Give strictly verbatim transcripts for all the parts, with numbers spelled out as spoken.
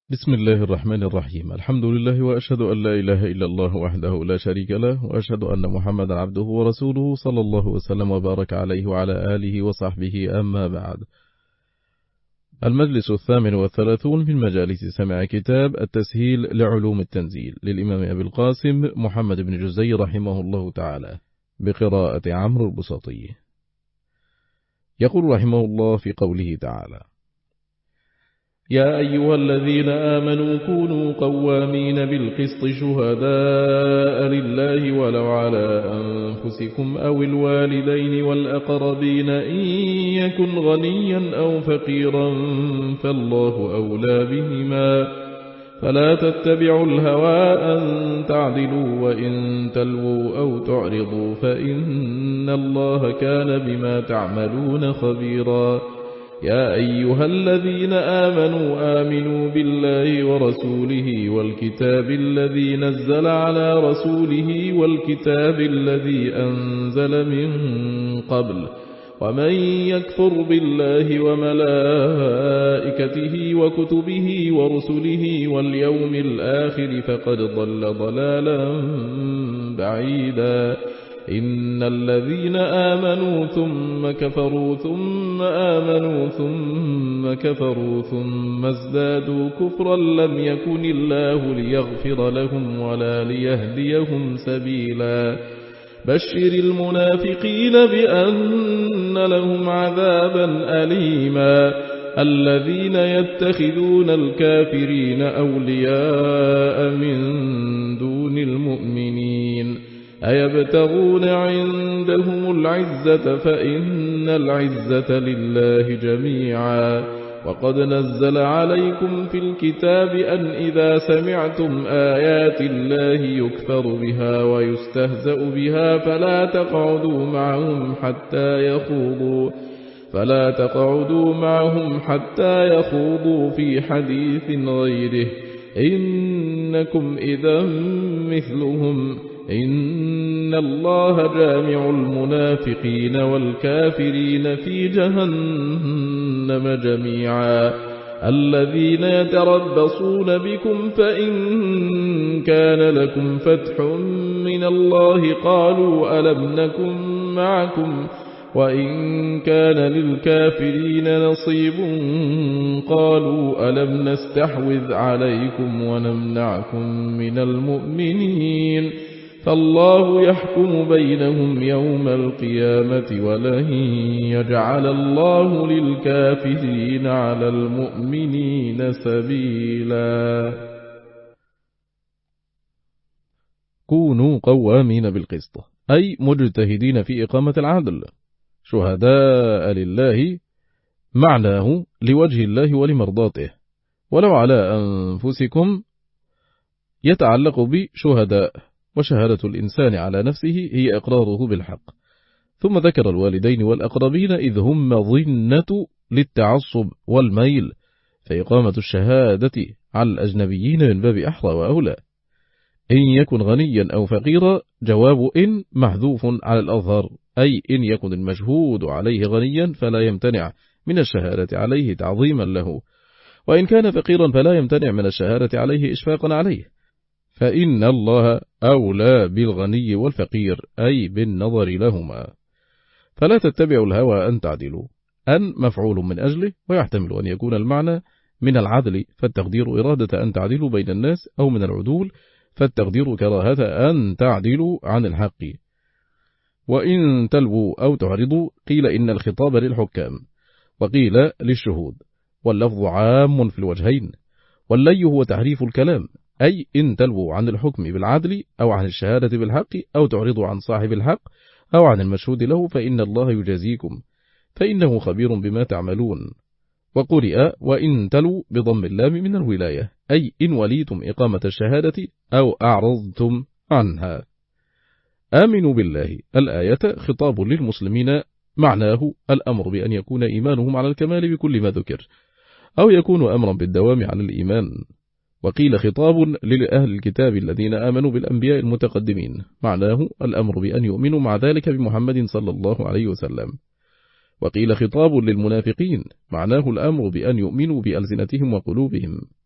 بسم الله الرحمن الرحيم. الحمد لله وأشهد أن لا إله إلا الله وحده لا شريك له، وأشهد أن محمدا عبده ورسوله صلى الله وسلم وبارك عليه وعلى آله وصحبه، أما بعد. المجلس الثامن والثلاثون من مجالس سماع كتاب التسهيل لعلوم التنزيل للإمام أبي القاسم محمد بن جزي رحمه الله تعالى، بقراءة عمرو البساطي. يقول رحمه الله في قوله تعالى: يا أيها الذين آمنوا كونوا قوامين بالقسط شهداء لله ولو على أنفسكم أو الوالدين والأقربين إن يكن غنيا أو فقيرا فالله أولى بهما، فلا تتبعوا الهوى أن تعدلوا وإن تلووا أو تعرضوا فإن الله كان بما تعملون خبيرا. يا أيها الذين آمنوا آمنوا بالله ورسوله والكتاب الذي نزل على رسوله والكتاب الذي أنزل من قبل، ومن يكفر بالله وملائكته وكتبه ورسله واليوم الآخر فقد ضل ضلالا بعيدا. إن الذين آمنوا ثم كفروا ثم آمنوا ثم كفروا ثم ازدادوا كفرا لم يكن الله ليغفر لهم ولا ليهديهم سبيلا. بشر المنافقين بأن لهم عذابا أليما. الذين يتخذون الكافرين أولياء من دون المؤمنين أيبتغون عندهم العزة فإن العزة لله جميعا. وقد نزل عليكم في الكتاب أن إذا سمعتم آيات الله يكفر بها ويستهزأ بها فلا تقعدوا معهم حتى يخوضوا فلا تقعدوا معهم حتى يخوضوا في حديث غيره إنكم إذا مثلهم. إن الله جامع المنافقين والكافرين في جهنم جميعا. الذين يتربصون بكم فإن كان لكم فتح من الله قالوا ألم نكن معكم وإن كان للكافرين نصيب قالوا ألم نستحوذ عليكم ونمنعكم من المؤمنين. فالله يحكم بينهم يوم القيامة ولن يجعل الله للكافرين على المؤمنين سبيلا. كونوا قوامين بالقسط، أي مجتهدين في إقامة العدل، شهداء لله، معناه لوجه الله ولمرضاته، ولو على أنفسكم يتعلق بشهداء، وشهادة الإنسان على نفسه هي إقراره بالحق. ثم ذكر الوالدين والأقربين إذ هم مظنة للتعصب والميل، فإقامة الشهادة على الأجنبيين من باب أحرى وأولى. إن يكن غنيا أو فقيرا، جواب إن محذوف على الأظهر، أي إن يكن المشهود عليه غنيا فلا يمتنع من الشهادة عليه تعظيما له، وإن كان فقيرا فلا يمتنع من الشهادة عليه إشفاقا عليه، فإن الله أولى بالغني والفقير، أي بالنظر لهما. فلا تتبعوا الهوى أن تعدلوا، أن مفعول من أجله، ويحتمل أن يكون المعنى من العدل فالتقدير إرادة أن تعدلوا بين الناس، أو من العدول فالتقدير كراهة أن تعدلوا عن الحق. وإن تلووا أو تعرضوا قيل إن الخطاب للحكام، وقيل للشهود، واللفظ عام في الوجهين. واللي هو تحريف الكلام، أي إن تلووا عن الحكم بالعدل أو عن الشهادة بالحق أو تعرضوا عن صاحب الحق أو عن المشهود له فإن الله يجازيكم فإنه خبير بما تعملون. وقرئ وإن تلوا بضم اللام من الولاية، أي إن وليتم إقامة الشهادة أو أعرضتم عنها. آمنوا بالله الآية خطاب للمسلمين، معناه الأمر بأن يكون إيمانهم على الكمال بكل ما ذكر، أو يكون أمرا بالدوام على الإيمان. وقيل خطاب لأهل الكتاب الذين آمنوا بالأنبياء المتقدمين، معناه الأمر بأن يؤمنوا مع ذلك بمحمد صلى الله عليه وسلم. وقيل خطاب للمنافقين، معناه الأمر بأن يؤمنوا بألسنتهم وقلوبهم.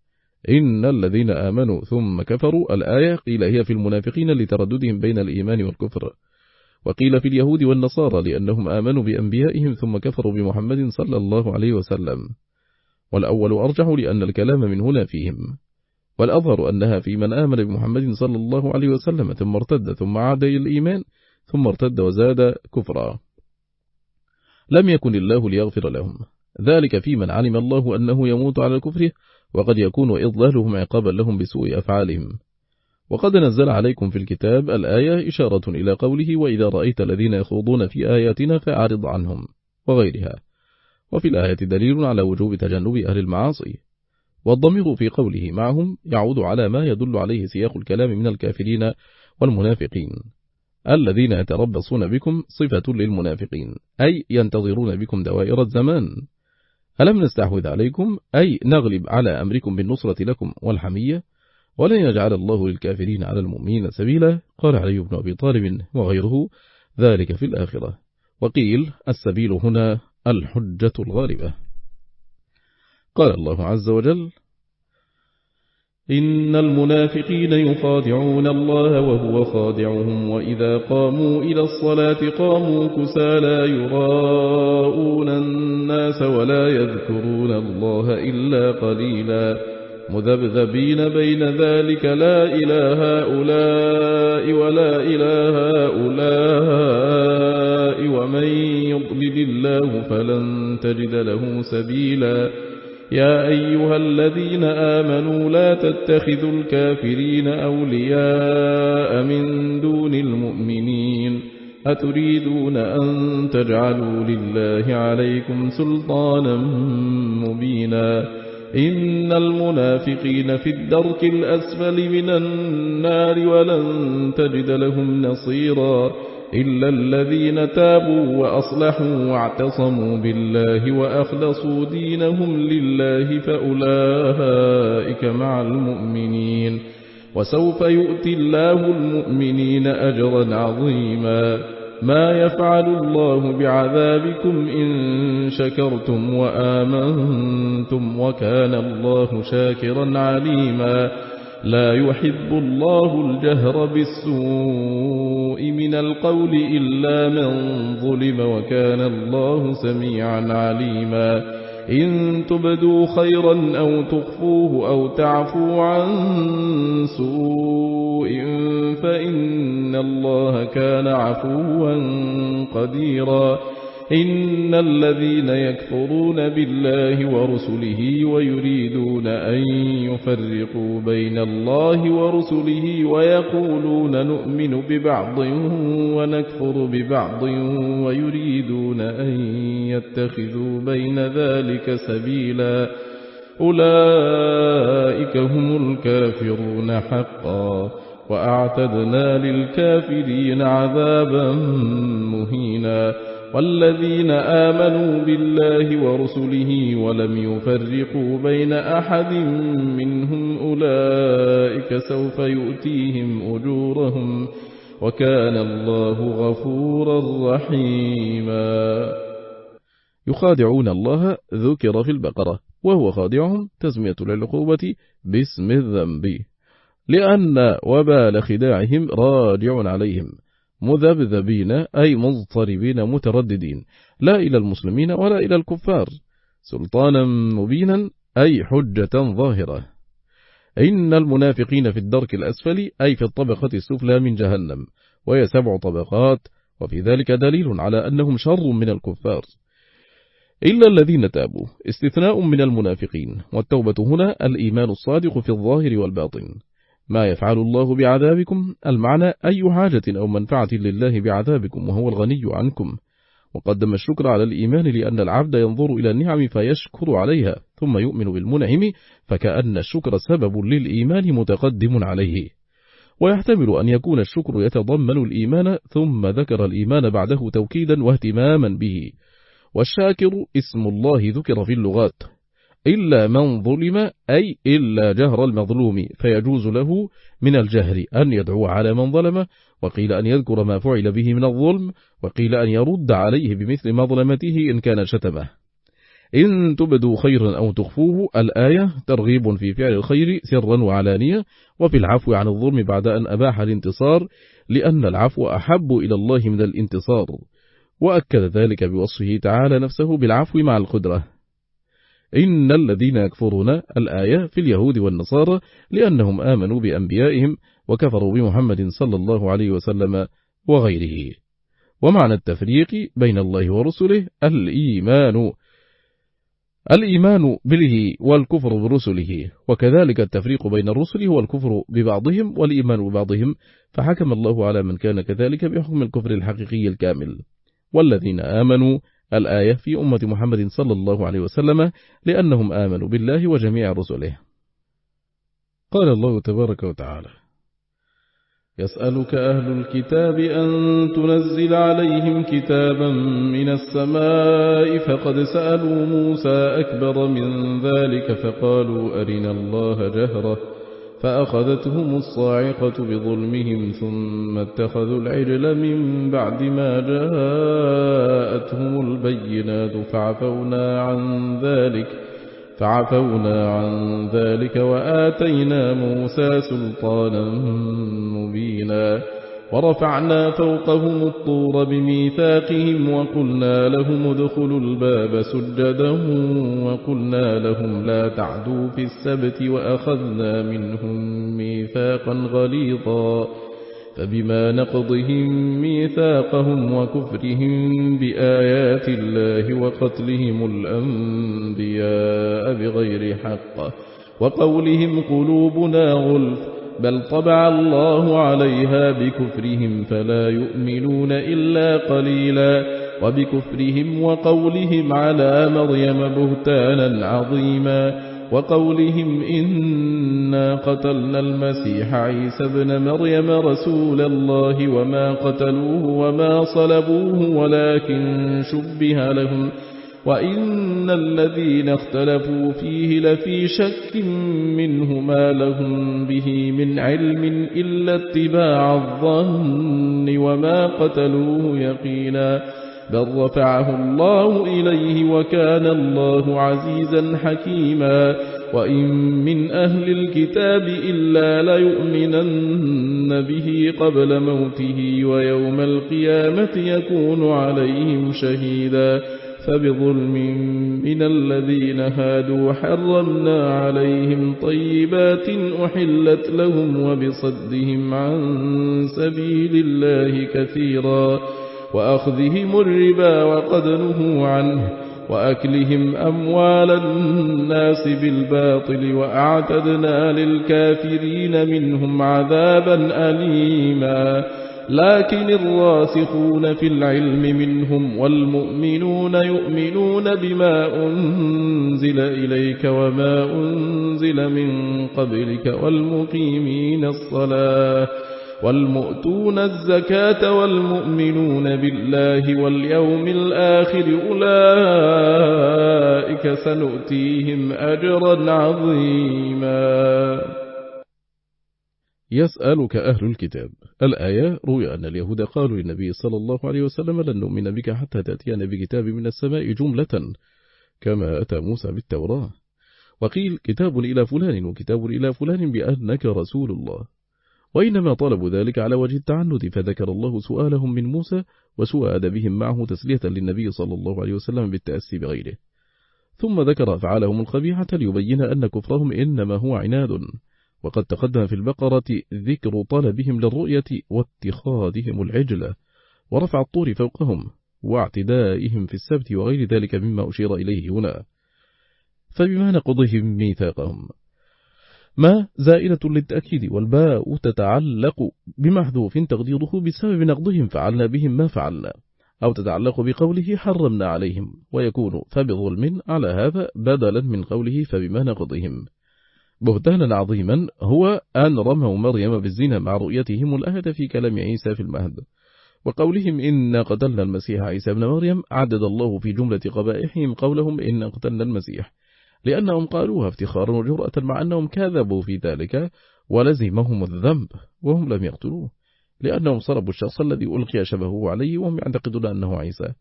إن الذين آمنوا ثم كفروا. الآية قيل هي في المنافقين لترددهم بين الإيمان والكفر، وقيل في اليهود والنصارى لأنهم آمنوا بأنبيائهم ثم كفروا بمحمد صلى الله عليه وسلم. والأول أرجح لأن الكلام من هنا فيهم، والأظهر أنها في من آمن بمحمد صلى الله عليه وسلم ثم ارتد ثم عاد إلى الإيمان ثم ارتد وزاد كفرا، لم يكن الله ليغفر لهم، ذلك في من علم الله أنه يموت على كفره، وقد يكون إضلالهم عقابا لهم بسوء أفعالهم. وقد نزل عليكم في الكتاب الآية إشارة إلى قوله وإذا رأيت الذين يخوضون في آياتنا فأعرض عنهم وغيرها. وفي الآية دليل على وجوب تجنب أهل المعاصي، والضمير في قوله معهم يعود على ما يدل عليه سياق الكلام من الكافرين والمنافقين الذين يتربصون بكم، صفة للمنافقين أي ينتظرون بكم دوائر الزمان. ألم نستحوذ عليكم أي نغلب على أمركم بالنصرة لكم والحمية، ولن يجعل الله للكافرين على المؤمنين سبيلا. قال علي بن أبي طالب وغيره ذلك في الآخرة. وقيل السبيل هنا الحجة الغالبة. قال الله عز وجل إن المنافقين يخادعون الله وهو خادعهم وإذا قاموا إلى الصلاة قاموا كسالى يراءون الناس ولا يذكرون الله إلا قليلا مذبذبين بين ذلك لا إله هؤلاء ولا إله هؤلاء ومن يضلل الله فلن تجد له سبيلا. يا أيها الذين آمنوا لا تتخذوا الكافرين أولياء من دون المؤمنين أتريدون أن تجعلوا لله عليكم سلطانا مبينا. إن المنافقين في الدرك الأسفل من النار ولن تجد لهم نصيرا إلا الذين تابوا وأصلحوا واعتصموا بالله وأخلصوا دينهم لله فأولئك مع المؤمنين وسوف يؤتي الله المؤمنين أجرا عظيما. ما يفعل الله بعذابكم إن شكرتم وآمنتم وكان الله شاكرا عليما. لا يحب الله الجهر بالسوء من القول إلا من ظلم وكان الله سميعا عليما. إن تبدوا خيرا أو تخفوه أو تعفوا عن سوء فإن الله كان عفوا قديرا. إن الذين يكفرون بالله ورسله ويريدون أن يفرقوا بين الله ورسله ويقولون نؤمن ببعض ونكفر ببعض ويريدون أن يتخذوا بين ذلك سبيلا أولئك هم الكافرون حقا وأعتدنا للكافرين عذابا مهينا. والذين آمنوا بالله ورسله ولم يفرقوا بين أحد منهم أولئك سوف يؤتيهم أجورهم وكان الله غفورا رحيما. يخادعون الله ذكر في البقرة وهو خادعهم تسمية للعقوبة باسم الذنب، لأن وبال خداعهم راجع عليهم مذبذبين أي مضطربين مترددين لا إلى المسلمين ولا إلى الكفار، سلطانا مبينا أي حجة ظاهرة. إن المنافقين في الدرك الأسفل أي في الطبقة السفلى من جهنم، وهي سبع طبقات، وفي ذلك دليل على أنهم شر من الكفار. إلا الذين تابوا استثناء من المنافقين، والتوبة هنا الإيمان الصادق في الظاهر والباطن. ما يفعل الله بعذابكم المعنى أي حاجة أو منفعة لله بعذابكم وهو الغني عنكم. وقدم الشكر على الإيمان لأن العبد ينظر إلى النعم فيشكر عليها ثم يؤمن بالمنعم، فكأن الشكر سبب للإيمان متقدم عليه. ويحتمل أن يكون الشكر يتضمن الإيمان ثم ذكر الإيمان بعده توكيدا واهتماما به. والشاكر اسم الله ذكر في اللغات. إلا من ظلم أي إلا جهر المظلوم، فيجوز له من الجهر أن يدعو على من ظلم، وقيل أن يذكر ما فعل به من الظلم، وقيل أن يرد عليه بمثل مظلمته إن كان شتمه. إن تبدوا خيرا أو تخفوه. الآية ترغيب في فعل الخير سرا وعلانية، وفي العفو عن الظلم بعد أن أباح الانتصار، لأن العفو أحب إلى الله من الانتصار، وأكد ذلك بوصفه تعالى نفسه بالعفو مع القدرة. إن الذين يكفرون، الآية في اليهود والنصارى، لأنهم آمنوا بأنبيائهم وكفروا بمحمد صلى الله عليه وسلم وغيره. ومعنى التفريق بين الله ورسله الإيمان الإيمان به والكفر برسله، وكذلك التفريق بين الرسل هو الكفر ببعضهم والإيمان ببعضهم، فحكم الله على من كان كذلك بحكم الكفر الحقيقي الكامل. والذين آمنوا، الآية في أمة محمد صلى الله عليه وسلم، لأنهم آمنوا بالله وجميع رسله. قال الله تبارك وتعالى: يسألك أهل الكتاب أن تنزل عليهم كتابا من السماء، فقد سألوا موسى أكبر من ذلك فقالوا أرنا الله جهرة، فأخذتهم الصاعقة بظلمهم ثم اتخذوا العجل من بعد ما جاءتهم البينات فعفونا عن ذلك فعفونا عن ذلك وآتينا موسى سلطانا مبينا، ورفعنا فوقهم الطور بميثاقهم وقلنا لهم ادخلوا الباب سجدا وقلنا لهم لا تعدوا في السبت وأخذنا منهم ميثاقا غليظا، فبما نقضهم ميثاقهم وكفرهم بآيات الله وقتلهم الأنبياء بغير حق وقولهم قلوبنا غلف بل طبع الله عليها بكفرهم فلا يؤمنون إلا قليلا، وبكفرهم وقولهم على مريم بهتانا عظيما، وقولهم إنا قتلنا المسيح عيسى ابن مريم رسول الله وما قتلوه وما صلبوه ولكن شبه لهم، وإن الذين اختلفوا فيه لفي شك منه ما لهم به من علم إلا اتباع الظن وما قتلوه يقينا، بل رفعه الله إليه وكان الله عزيزا حكيما، وإن من أهل الكتاب إلا ليؤمنن به قبل موته ويوم القيامة يكون عليهم شهيدا، فبظلم من الذين هادوا حرمنا عليهم طيبات أحلت لهم وبصدهم عن سبيل الله كثيرا، وأخذهم الربا وقد نهوا عنه وأكلهم أموال الناس بالباطل، وأعتدنا للكافرين منهم عذابا أليما، لكن الراسخون في العلم منهم والمؤمنون يؤمنون بما أنزل إليك وما أنزل من قبلك والمقيمين الصلاة والمؤتون الزكاة والمؤمنون بالله واليوم الآخر أولئك سنؤتيهم أجرا عظيما. يسألك أهل الكتاب، الآية روي أن اليهود قالوا للنبي صلى الله عليه وسلم لن نؤمن بك حتى تأتينا بكتاب من السماء جملة كما أتى موسى بالتوراة، وقيل كتاب إلى فلان وكتاب إلى فلان بأنك رسول الله، وإنما طلبوا ذلك على وجه التعنت، فذكر الله سؤالهم من موسى وسوء أدبهم معه تسلية للنبي صلى الله عليه وسلم بالتأسي بغيره، ثم ذكر أفعالهم القبيحة ليبين أن كفرهم إنما هو عناد، وقد تقدم في البقرة ذكر طلبهم للرؤية واتخاذهم العجلة ورفع الطور فوقهم واعتدائهم في السبت وغير ذلك مما أشير إليه هنا. فبما نقضهم ميثاقهم، ما زائلة للتأكيد، والباء تتعلق بمحذوف تقديره بسبب نقضهم فعلنا بهم ما فعلنا، أو تتعلق بقوله حرمنا عليهم، ويكون فبظلم على هذا بدلا من قوله فبما نقضهم. بهتانا عظيما هو أن رموا مريم بالزنا مع رؤيتهم الآية في كلام عيسى في المهد، وقولهم إن قتلنا المسيح عيسى ابن مريم، عدد الله في جملة قبائحهم قولهم إن قتلنا المسيح، لأنهم قالوها افتخارا وجرأة مع أنهم كذبوا في ذلك ولزمهم الذنب وهم لم يقتلوه، لأنهم صلبوا الشخص الذي ألقي شبهه عليه وهم يعتقدون أنه عيسى،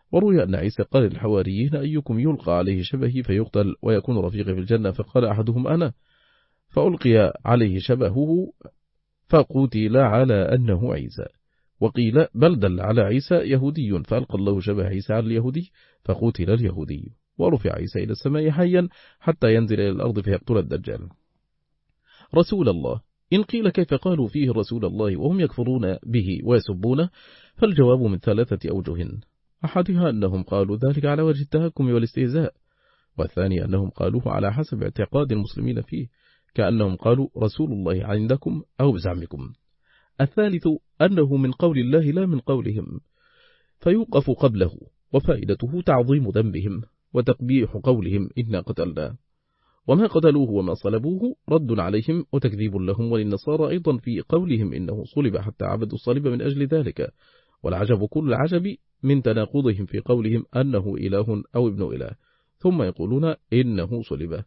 وروي أن عيسى قال للحواريين أيكم يلقى عليه شبهي فيقتل ويكون رفيقي في الجنة، فقال أحدهم أنا، فألقي عليه شبهه فقتل على أنه عيسى. وقيل بل دل على عيسى يهودي، فألقى الله شبه عيسى على اليهودي فقتل اليهودي، ورفع عيسى إلى السماء حيا حتى ينزل إلى الأرض فيقتل الدجال. رسول الله، إن قيل كيف قالوا فيه رسول الله وهم يكفرون به ويسبونه، فالجواب من ثلاثة أوجه: أحدها أنهم قالوا ذلك على وجه التهكم والاستهزاء، والثاني أنهم قالوه على حسب اعتقاد المسلمين فيه، كأنهم قالوا رسول الله عندكم أو بزعمكم. الثالث أنه من قول الله لا من قولهم، فيوقف قبله، وفائدته تعظيم ذنبهم وتقبيح قولهم إنا قتلنا. وما قتلوه وما صلبوه رد عليهم وتكذيب لهم وللنصارى أيضا في قولهم إنه صلب حتى عبدوا الصليب من أجل ذلك. والعجب كل العجب من تناقضهم في قولهم أنه إله أو ابن إله، ثم يقولون إنه صلب،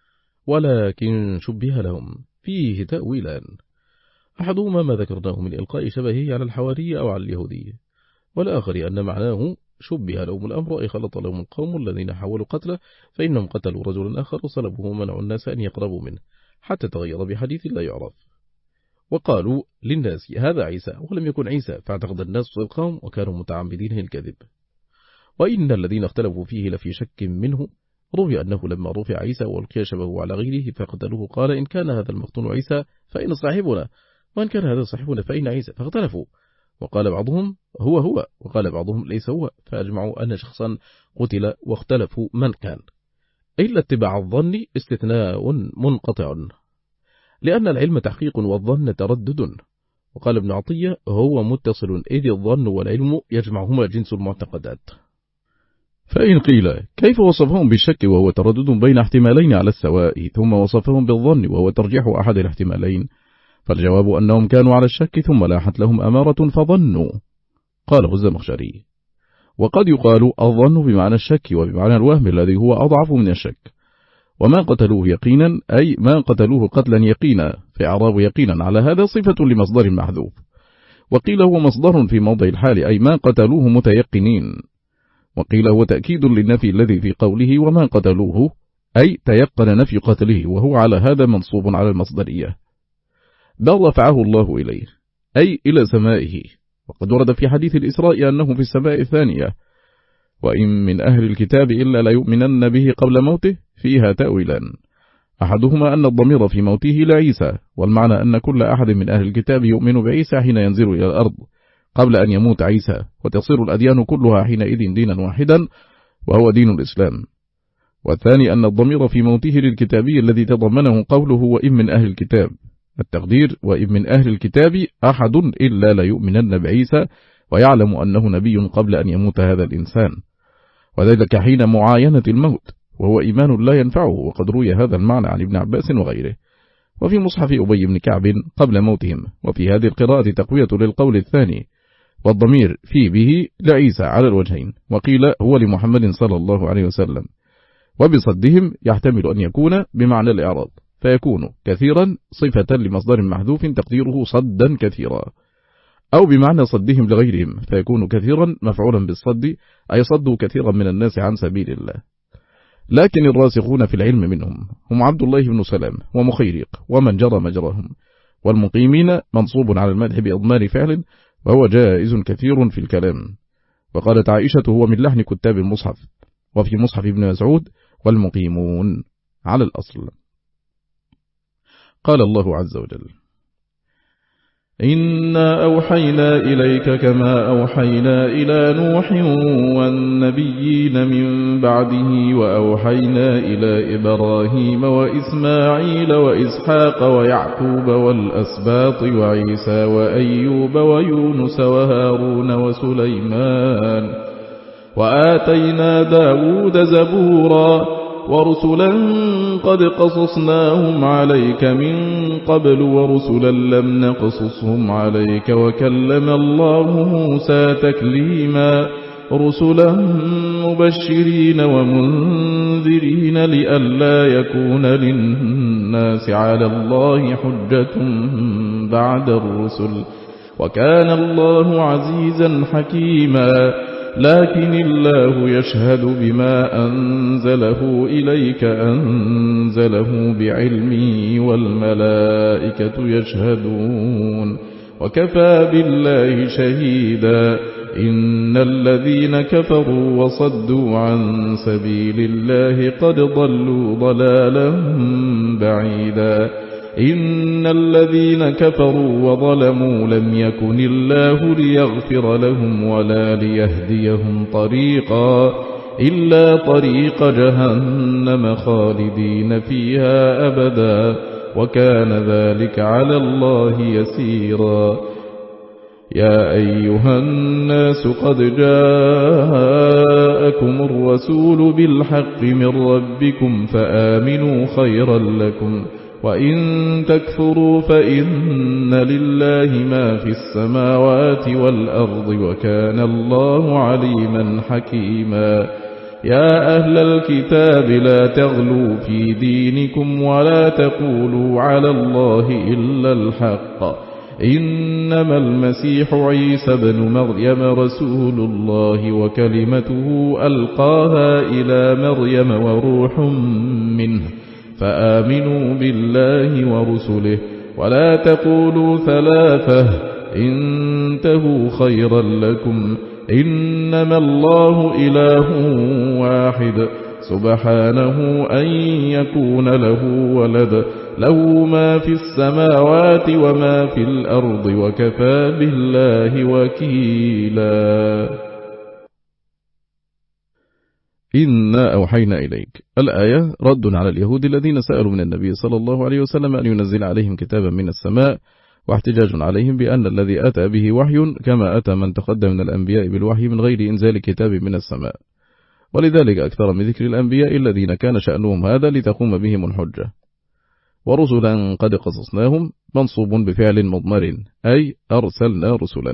ولكن شبه لهم فيه تأويلان: أحدهما ما ذكرناه من إلقاء شبهه على الحواري أو على اليهودي، والآخر أن معناه شبه لهم الأمر أي خلط لهم القوم الذين حاولوا قتله، فإنهم قتلوا رجلا آخر وصلبوه ومنعوا الناس أن يقربوا منه حتى تغير بحديث لا يعرف. وقالوا للناس هذا عيسى ولم يكن عيسى، فاعتقد الناس صدقهم وكانوا متعمدين الكذب. وإن الذين اختلفوا فيه لفي شك منه. روي أنه لما رفع عيسى والقي شبهه على غيره فقتلوه قال إن كان هذا المقتول عيسى فإن صاحبنا، وإن كان هذا صاحبنا فإن عيسى، فاختلفوا، وقال بعضهم هو هو وقال بعضهم ليس هو، فأجمعوا أن شخصا قتل واختلفوا من كان، إلا اتباع الظن استثناء منقطع، لأن العلم تحقيق والظن تردد. وقال ابن عطية هو متصل إذ الظن والعلم يجمعهما جنس المعتقدات. فإن قيل كيف وصفهم بالشك وهو تردد بين احتمالين على السواء ثم وصفهم بالظن وهو ترجيح أحد الاحتمالين، فالجواب أنهم كانوا على الشك ثم لاحت لهم أمارة فظنوا. قاله الزمخشري: وقد يقال الظن بمعنى الشك وبمعنى الوهم الذي هو أضعف من الشك. وما قتلوه يقينا أي ما قتلوه قتلا يقينا، فإعراب يقينا على هذا صفة لمصدر محذوف. وقيل هو مصدر في موضع الحال أي ما قتلوه متيقنين. وقيل هو تأكيد للنفي الذي في قوله وما قتلوه أي تيقن نفي قتله، وهو على هذا منصوب على المصدرية. بل رفعه الله إليه أي إلى سمائه، وقد ورد في حديث الإسراء أنه في السماء الثانية. وإن من أهل الكتاب إلا ليؤمنن به قبل موته، فيها تأويلان: أحدهما أن الضمير في موته لعيسى، والمعنى أن كل أحد من أهل الكتاب يؤمن بعيسى حين ينزل إلى الأرض قبل أن يموت عيسى، وتصير الأديان كلها حينئذ دينا واحدا وهو دين الإسلام. والثاني أن الضمير في موته للكتابي الذي تضمنه قوله وإن من أهل الكتاب، التقدير وإن من أهل الكتاب أحد إلا ليؤمنن بعيسى ويعلم أنه نبي قبل أن يموت هذا الإنسان، وذلك حين معاينة الموت، وهو إيمان لا ينفعه. وقد روي هذا المعنى عن ابن عباس وغيره. وفي مصحف أبي بن كعب قبل موتهم. وفي هذه القراءة تقوية للقول الثاني، والضمير في به لعيسى على الوجهين، وقيل هو لمحمد صلى الله عليه وسلم. وبصدهم يحتمل أن يكون بمعنى الإعراض، فيكون كثيرا صفة لمصدر محذوف تقديره صدا كثيرا، أو بمعنى صدهم لغيرهم، فيكون كثيرا مفعولا بالصد أي صدوا كثيرا من الناس عن سبيل الله. لكن الراسخون في العلم منهم هم عبد الله بن سلام ومخيرق ومن جرى مجراهم، والمقيمين منصوب على المدح بإضمار فعل، وهو جائز كثير في الكلام. وقالت عائشة هو من لحن كتاب المصحف. وفي مصحف ابن مسعود والمقيمون على الأصل. قال الله عز وجل: إنا أوحينا إليك كما أوحينا إلى نوح والنبيين من بعده وأوحينا إلى إبراهيم وإسماعيل وإسحاق ويعقوب والأسباط وعيسى وأيوب ويونس وهارون وسليمان وآتينا داود زبورا ورسلا قد قصصناهم عليك من قبل ورسلا لم نقصصهم عليك وكلم الله موسى تكليما رسلا مبشرين ومنذرين لئلا يكون للناس على الله حجة بعد الرسل وكان الله عزيزا حكيما لكن الله يشهد بما أنزله إليك أنزله بعلمه والملائكة يشهدون وكفى بالله شهيدا إن الذين كفروا وصدوا عن سبيل الله قد ضلوا ضلالا بعيدا إن الذين كفروا وظلموا لم يكن الله ليغفر لهم ولا ليهديهم طريقا إلا طريق جهنم خالدين فيها أبدا وكان ذلك على الله يسيرا يا أيها الناس قد جاءكم الرسول بالحق من ربكم فآمنوا خيرا لكم وإن تكفروا فإن لله ما في السماوات والأرض وكان الله عليما حكيما يا أهل الكتاب لا تغلوا في دينكم ولا تقولوا على الله إلا الحق إنما المسيح عيسى بن مريم رسول الله وكلمته ألقاها إلى مريم وروح منه فآمنوا بالله ورسله ولا تقولوا ثلاثة انتهوا خيرا لكم إنما الله إله واحد سبحانه أن يكون له ولد له ما في السماوات وما في الأرض وكفى بالله وكيلا إنا أوحينا إليك. الآية رد على اليهود الذين سألوا من النبي صلى الله عليه وسلم أن ينزل عليهم كتابا من السماء واحتجاج عليهم بأن الذي أتى به وحي كما أتى من تقدم من الأنبياء بالوحي من غير إنزال كتاب من السماء، ولذلك أكثر من ذكر الأنبياء الذين كان شأنهم هذا لتقوم بهم الحجة. ورسلا قد قصصناهم منصوب بفعل مضمر أي أرسلنا رسلا.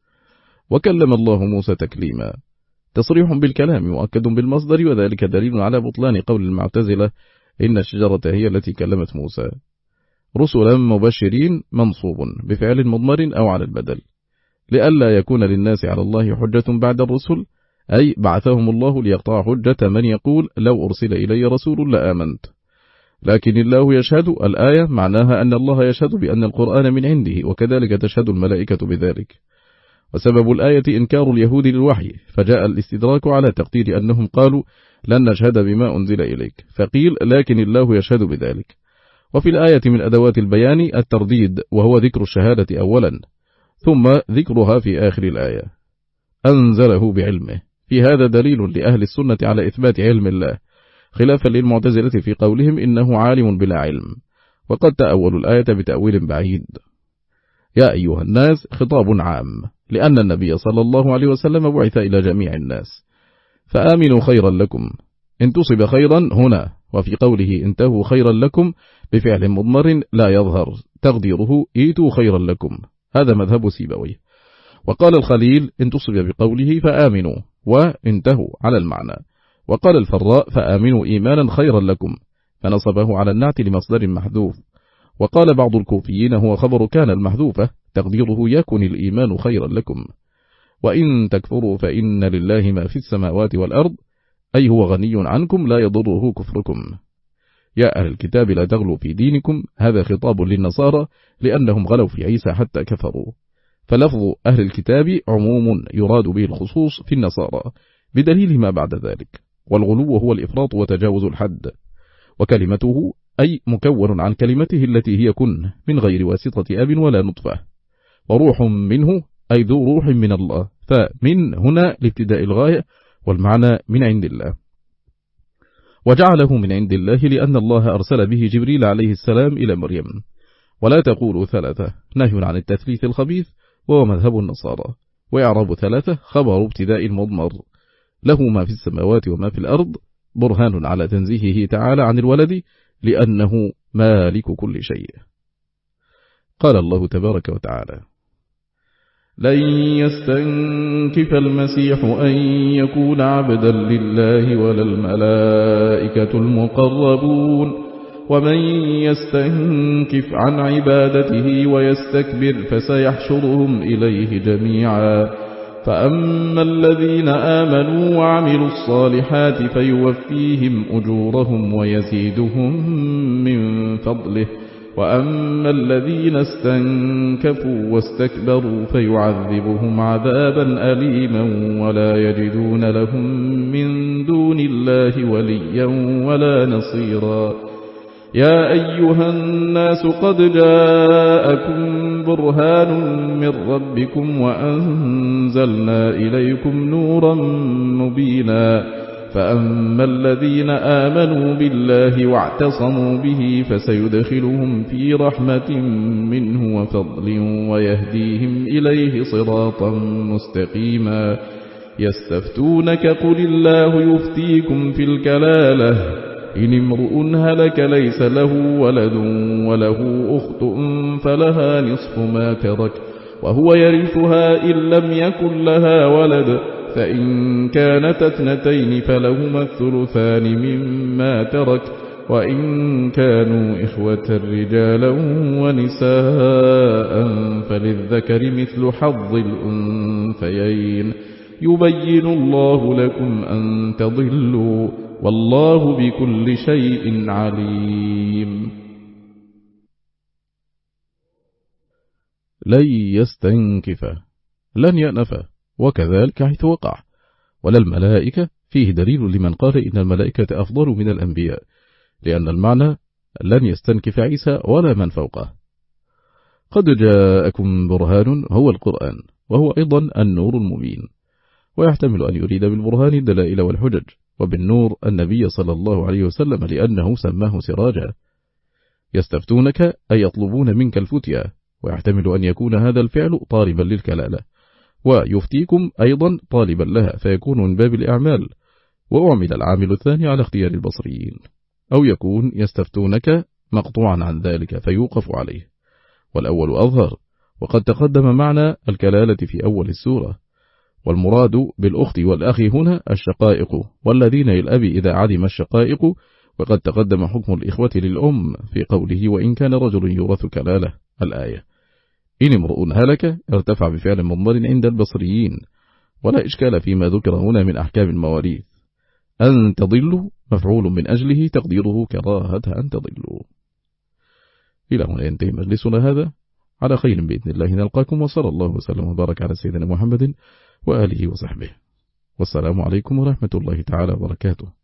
وكلم الله موسى تكليما، تصريح بالكلام مؤكد بالمصدر، وذلك دليل على بطلان قول المعتزلة إن الشجرة هي التي كلمت موسى. رسلا مبشرين منصوب بفعل مضمر أو على البدل لئلا يكون للناس على الله حجة بعد الرسل، أي بعثهم الله ليقطع حجة من يقول لو أرسل إلي رسول لآمنت. لكن الله يشهد، الآية معناها أن الله يشهد بأن القرآن من عنده، وكذلك تشهد الملائكة بذلك. وسبب الآية إنكار اليهود للوحي، فجاء الاستدراك على تقدير أنهم قالوا لن نشهد بما أنزل إليك، فقيل لكن الله يشهد بذلك. وفي الآية من أدوات البيان الترديد، وهو ذكر الشهادة أولا ثم ذكرها في آخر الآية. أنزله بعلمه، في هذا دليل لأهل السنة على إثبات علم الله، خلافا للمعتزلة في قولهم إنه عالم بلا علم، وقد تأولوا الآية بتأويل بعيد. يا أيها الناس خطاب عام، لأن النبي صلى الله عليه وسلم بعث إلى جميع الناس، فآمنوا خيرا لكم. إن تصب خيرا هنا، وفي قوله انتهوا خيرا لكم بفعل مضمر لا يظهر تقديره ايتوا خيرا لكم، هذا مذهب سيبويه. وقال الخليل إن تصب بقوله فآمنوا وانتهوا على المعنى. وقال الفراء فآمنوا إيمانا خيرا لكم، فنصبه على النعت لمصدر محذوف. وقال بعض الكوفيين هو خبر كان المحذوفة تقديره يكن الإيمان خيرا لكم. وإن تكفروا فإن لله ما في السماوات والأرض، أي هو غني عنكم لا يضره كفركم. يا أهل الكتاب لا تغلوا في دينكم، هذا خطاب للنصارى لأنهم غلوا في عيسى حتى كفروا، فلفظ أهل الكتاب عموم يراد به الخصوص في النصارى بدليل ما بعد ذلك. والغلو هو الإفراط وتجاوز الحد، وكلمته أي مكون عن كلمته التي هي كن من غير واسطة أب ولا نطفة. وروح منه أي ذو روح من الله، فمن هنا لابتداء الغاية، والمعنى من عند الله. وجعله من عند الله لأن الله أرسل به جبريل عليه السلام إلى مريم. ولا تقولوا ثلاثة، نهي عن التثليث الخبيث وهو مذهب النصارى. وإعراب ثلاثة خبر ابتداء المضمر، له ما في السماوات وما في الأرض، برهان على تنزيهه تعالى عن الولد لأنه مالك كل شيء. قال الله تبارك وتعالى لن يستنكف المسيح أن يكون عبدا لله ولا الملائكة المقربون، ومن يستنكف عن عبادته ويستكبر فسيحشرهم إليه جميعا فأما الذين آمنوا وعملوا الصالحات فيوفيهم أجورهم ويزيدهم من فضله، وأما الذين استنكفوا واستكبروا فيعذبهم عذابا أليما ولا يجدون لهم من دون الله وليا ولا نصيرا. يا أيها الناس قد جاءكم برهان من ربكم وأنزلنا إليكم نورا مبينا، فأما الذين آمنوا بالله واعتصموا به فسيدخلهم في رحمة منه وفضل ويهديهم إليه صراطا مستقيما. يستفتونك قل الله يفتيكم في الكلالة إن امرؤ هلك ليس له ولد وله أخت فلها نصف ما ترك وهو يرثها إن لم يكن لها ولد، فإن كانت اثنتين فلهما الثلثان مما ترك، وإن كانوا إخوة رجالا ونساء فللذكر مثل حظ الأنثيين. يبين الله لكم أن تضلوا والله بكل شيء عليم. لن يستنكف، لن يأنف، وكذلك حيث وقع. ولا الملائكة فيه دليل لمن قال إن الملائكة أفضل من الأنبياء، لأن المعنى لن يستنكف عيسى ولا من فوقه. قد جاءكم برهان هو القرآن، وهو أيضا النور المبين، ويحتمل أن يريد بالبرهان الدلائل والحجج، وبالنور النبي صلى الله عليه وسلم لأنه سماه سراجا. يستفتونك أي يطلبون منك الفتيا، ويحتمل أن يكون هذا الفعل طالبا للكلالة، ويفتيكم أيضا طالبا لها فيكون من باب الإعمال، وأعمل العامل الثاني على اختيار البصريين، أو يكون يستفتونك مقطوعا عن ذلك فيوقف عليه، والأول أظهر. وقد تقدم معنى الكلالة في أول السورة، والمراد بالأخت والأخ هنا الشقائق والذين للأب إذا عدم الشقائق، وقد تقدم حكم الإخوة للأم في قوله وإن كان رجل يورث كلالة الآية. إن امرؤ هلك ارتفع بفعل مضمر عند البصريين، ولا إشكال فيما ذكر هنا من أحكام المواريث. أن تضلوا مفعول من أجله تقديره كراهة أن تضلوا. إلى هنا ينتهي مجلسنا هذا، على خير بإذن الله نلقاكم، وصلى الله وسلم وبارك على سيدنا محمد وآله وصحبه، والسلام عليكم ورحمة الله تعالى وبركاته.